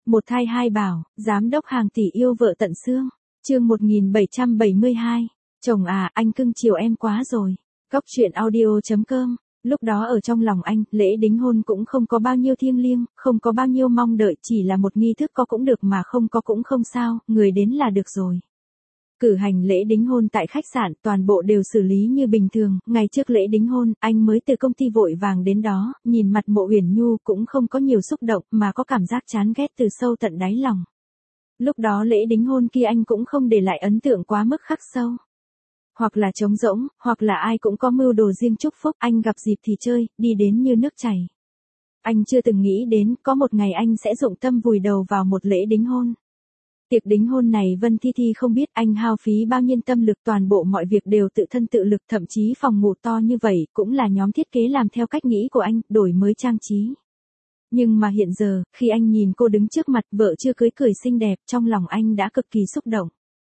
Một thai hai bảo, giám đốc hàng tỷ yêu vợ tận xương. Chương 1772. Chồng à, anh cưng chiều em quá rồi. Góc truyện audio.com. Lúc đó ở trong lòng anh, lễ đính hôn cũng không có bao nhiêu thiêng liêng, không có bao nhiêu mong đợi, chỉ là một nghi thức có cũng được mà không có cũng không sao, người đến là được rồi. Cử hành lễ đính hôn tại khách sạn, toàn bộ đều xử lý như bình thường, ngày trước lễ đính hôn, anh mới từ công ty vội vàng đến đó, nhìn mặt Mộ Uyển Nhu cũng không có nhiều xúc động, mà có cảm giác chán ghét từ sâu tận đáy lòng. Lúc đó lễ đính hôn kia anh cũng không để lại ấn tượng quá mức khắc sâu. Hoặc là trống rỗng, hoặc là ai cũng có mưu đồ riêng chúc phúc, anh gặp dịp thì chơi, đi đến như nước chảy. Anh chưa từng nghĩ đến, có một ngày anh sẽ dụng tâm vùi đầu vào một lễ đính hôn. Tiệc đính hôn này Vân Thi Thi không biết anh hao phí bao nhiêu tâm lực, toàn bộ mọi việc đều tự thân tự lực, thậm chí phòng ngủ to như vậy cũng là nhóm thiết kế làm theo cách nghĩ của anh, đổi mới trang trí. Nhưng mà hiện giờ, khi anh nhìn cô đứng trước mặt vợ chưa cưới cười xinh đẹp, trong lòng anh đã cực kỳ xúc động.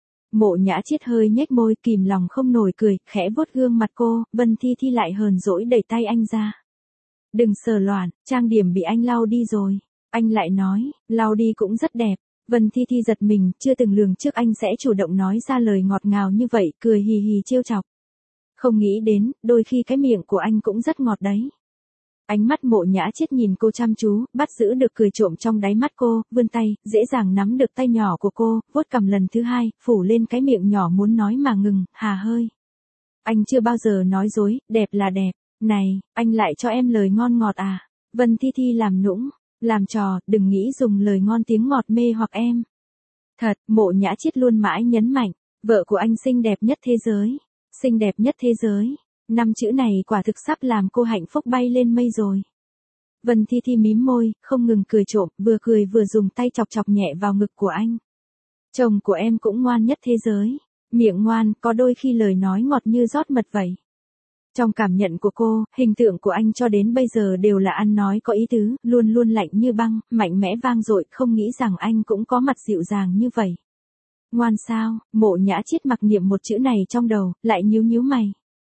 Mộ Nhã Chiết hơi nhếch môi, kìm lòng không nổi cười, khẽ vuốt gương mặt cô, Vân Thi Thi lại hờn dỗi đẩy tay anh ra. Đừng sờ loạn, trang điểm bị anh lau đi rồi. Anh lại nói, lau đi cũng rất đẹp. Vân Thi Thi giật mình, chưa từng lường trước anh sẽ chủ động nói ra lời ngọt ngào như vậy, cười hì hì trêu chọc. Không nghĩ đến, đôi khi cái miệng của anh cũng rất ngọt đấy. Ánh mắt Mộ Nhã Chiết nhìn cô chăm chú, bắt giữ được cười trộm trong đáy mắt cô, vươn tay, dễ dàng nắm được tay nhỏ của cô, vuốt cằm lần thứ hai, phủ lên cái miệng nhỏ muốn nói mà ngừng, hà hơi. Anh chưa bao giờ nói dối, đẹp là đẹp. Này, anh lại cho em lời ngon ngọt à? Vân Thi Thi làm nũng, làm trò, đừng nghĩ dùng lời ngon tiếng ngọt mê hoặc em. Thật, Mộ Nhã Chiết luôn mãi nhấn mạnh, vợ của anh xinh đẹp nhất thế giới. Xinh đẹp nhất thế giới. 5 chữ này quả thực sắp làm cô hạnh phúc bay lên mây rồi. Vân Thi Thi mím môi, không ngừng cười trộm, vừa cười vừa dùng tay chọc chọc nhẹ vào ngực của anh. Chồng của em cũng ngoan nhất thế giới. Miệng ngoan, có đôi khi lời nói ngọt như rót mật vậy. Trong cảm nhận của cô, hình tượng của anh cho đến bây giờ đều là ăn nói có ý tứ, luôn luôn lạnh như băng, mạnh mẽ vang dội, không nghĩ rằng anh cũng có mặt dịu dàng như vậy. Ngoan sao? Mộ Nhã Chiết mặc niệm một chữ này trong đầu, lại nhíu nhíu mày.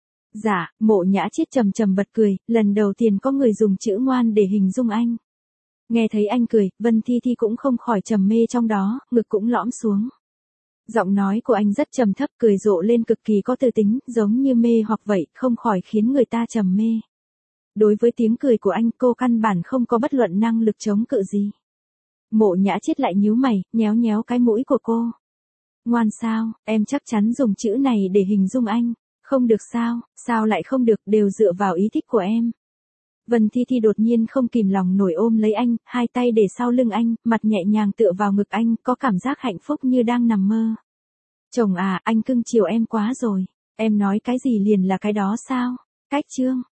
Dạ, Mộ Nhã Chiết trầm trầm bật cười, lần đầu tiên có người dùng chữ ngoan để hình dung anh. Nghe thấy anh cười, Vân Thi Thi cũng không khỏi trầm mê trong đó, ngực cũng lõm xuống. Giọng nói của anh rất trầm thấp, cười rộ lên cực kỳ có tư tính, giống như mê hoặc vậy, không khỏi khiến người ta trầm mê. Đối với tiếng cười của anh, cô căn bản không có bất luận năng lực chống cự gì. Mộ Nhã Chiết lại nhíu mày, nhéo nhéo cái mũi của cô. Ngoan sao, em chắc chắn dùng chữ này để hình dung anh. Không được sao, sao lại không được, đều dựa vào ý thích của em. Vân Thi Thi đột nhiên không kìm lòng nổi ôm lấy anh, hai tay để sau lưng anh, mặt nhẹ nhàng tựa vào ngực anh, có cảm giác hạnh phúc như đang nằm mơ. Chồng à, anh cưng chiều em quá rồi. Em nói cái gì liền là cái đó sao? Cách chương.